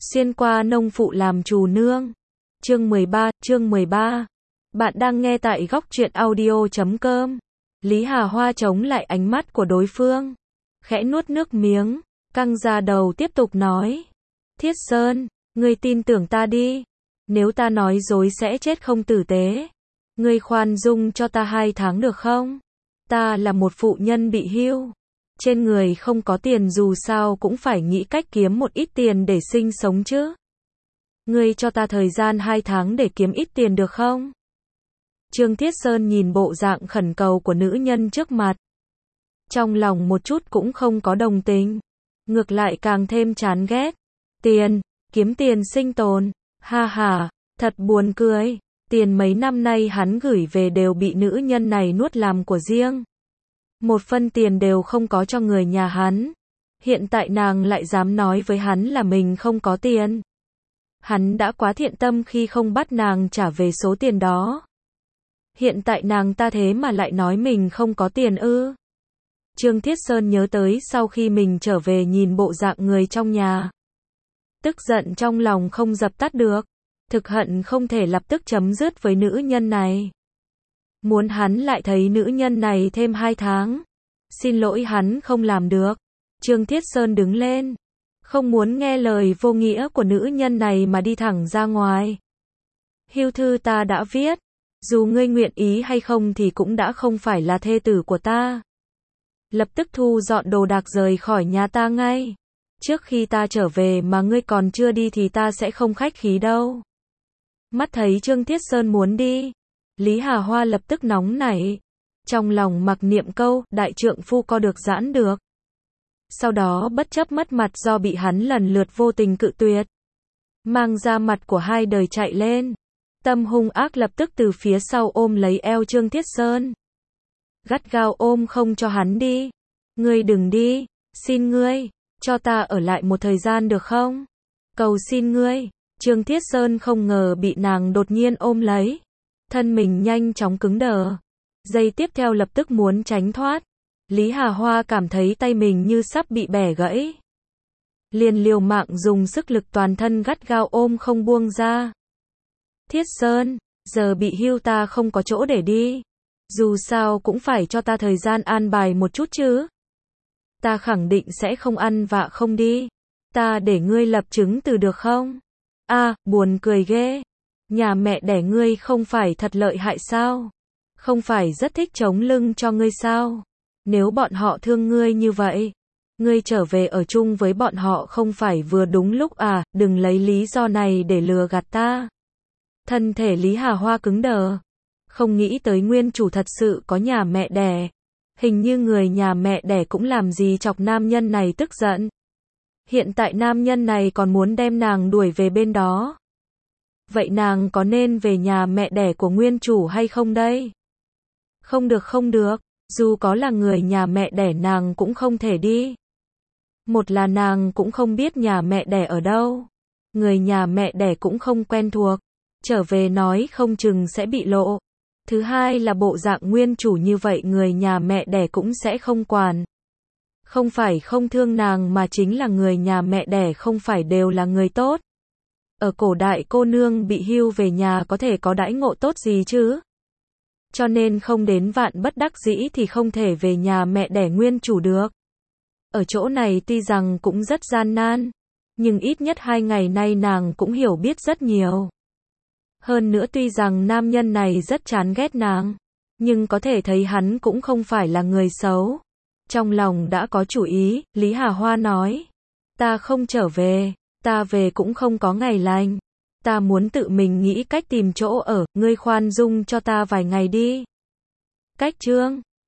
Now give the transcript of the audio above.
Xuyên qua nông phụ làm trù nương. Chương 13. Bạn đang nghe tại góc truyện audio.com. Lý Hà Hoa chống lại ánh mắt của đối phương, khẽ nuốt nước miếng, căng ra đầu tiếp tục nói. Thiết Sơn, ngươi tin tưởng ta đi. Nếu ta nói dối sẽ chết không tử tế. Ngươi khoan dung cho ta 2 tháng được không? Ta là một phụ nhân bị hưu. Trên người không có tiền, dù sao cũng phải nghĩ cách kiếm một ít tiền để sinh sống chứ. Ngươi cho ta thời gian 2 tháng để kiếm ít tiền được không? Trương Thiết Sơn nhìn bộ dạng khẩn cầu của nữ nhân trước mặt. Trong lòng một chút cũng không có đồng tình. Ngược lại càng thêm chán ghét. Tiền, kiếm tiền sinh tồn. Ha ha, thật buồn cười. Tiền mấy năm nay hắn gửi về đều bị nữ nhân này nuốt làm của riêng. 1 phân tiền đều không có cho người nhà hắn. Hiện tại nàng lại dám nói với hắn là mình không có tiền. Hắn đã quá thiện tâm khi không bắt nàng trả về số tiền đó. Hiện tại nàng ta thế mà lại nói mình không có tiền ư? Trương Thiết Sơn nhớ tới sau khi mình trở về nhìn bộ dạng người trong nhà. Tức giận trong lòng không dập tắt được. Thực hận không thể lập tức chấm dứt với nữ nhân này. Muốn hắn lại thấy nữ nhân này thêm 2 tháng. Xin lỗi, hắn không làm được. Trương Thiết Sơn đứng lên. Không muốn nghe lời vô nghĩa của nữ nhân này mà đi thẳng ra ngoài. Hưu thư ta đã viết. Dù ngươi nguyện ý hay không thì cũng đã không phải là thê tử của ta. Lập tức thu dọn đồ đạc rời khỏi nhà ta ngay. Trước khi ta trở về mà ngươi còn chưa đi thì ta sẽ không khách khí đâu. Mắt thấy Trương Thiết Sơn muốn đi, Lý Hà Hoa lập tức nóng nảy. Trong lòng mặc niệm câu, đại trượng phu co được giãn được. Sau đó bất chấp mất mặt do bị hắn lần lượt vô tình cự tuyệt, mang ra mặt của 2 đời chạy lên. Tâm hung ác lập tức từ phía sau ôm lấy eo Trương Thiết Sơn. Gắt gao ôm không cho hắn đi. Ngươi đừng đi, xin ngươi, cho ta ở lại một thời gian được không? Cầu xin ngươi. Trương Thiết Sơn không ngờ bị nàng đột nhiên ôm lấy. Thân mình nhanh chóng cứng đờ. Giây tiếp theo lập tức muốn tránh thoát. Lý Hà Hoa cảm thấy tay mình như sắp bị bẻ gãy. Liền liều mạng dùng sức lực toàn thân gắt gao ôm không buông ra. Thiết Sơn, giờ bị hưu ta không có chỗ để đi. Dù sao cũng phải cho ta thời gian an bài một chút chứ. Ta khẳng định sẽ không ăn vạ không đi. Ta để ngươi lập chứng từ được không? Buồn cười ghê. Nhà mẹ đẻ ngươi không phải thật lợi hại sao? Không phải rất thích chống lưng cho ngươi sao? Nếu bọn họ thương ngươi như vậy, ngươi trở về ở chung với bọn họ không phải vừa đúng lúc à? Đừng lấy lý do này để lừa gạt ta. Thân thể Lý Hà Hoa cứng đờ. Không nghĩ tới nguyên chủ thật sự có nhà mẹ đẻ. Hình như người nhà mẹ đẻ cũng làm gì chọc nam nhân này tức giận. Hiện tại nam nhân này còn muốn đem nàng đuổi về bên đó. Vậy nàng có nên về nhà mẹ đẻ của nguyên chủ hay không đây? Không được. Dù có là người nhà mẹ đẻ nàng cũng không thể đi. Một là nàng cũng không biết nhà mẹ đẻ ở đâu. Người nhà mẹ đẻ cũng không quen thuộc. Trở về nói không chừng sẽ bị lộ. Thứ hai là bộ dạng nguyên chủ như vậy người nhà mẹ đẻ cũng sẽ không quản. Không phải không thương nàng mà chính là người nhà mẹ đẻ không phải đều là người tốt. Ở cổ đại cô nương bị hưu về nhà có thể có đãi ngộ tốt gì chứ? Cho nên không đến vạn bất đắc dĩ thì không thể về nhà mẹ đẻ nguyên chủ được. Ở chỗ này tuy rằng cũng rất gian nan, nhưng ít nhất 2 ngày nay nàng cũng hiểu biết rất nhiều. Hơn nữa tuy rằng nam nhân này rất chán ghét nàng, nhưng có thể thấy hắn cũng không phải là người xấu. Trong lòng đã có chủ ý, Lý Hà Hoa nói. Ta không trở về, ta về cũng không có ngày lành. Ta muốn tự mình nghĩ cách tìm chỗ ở, ngươi khoan dung cho ta vài ngày đi. Cách Trương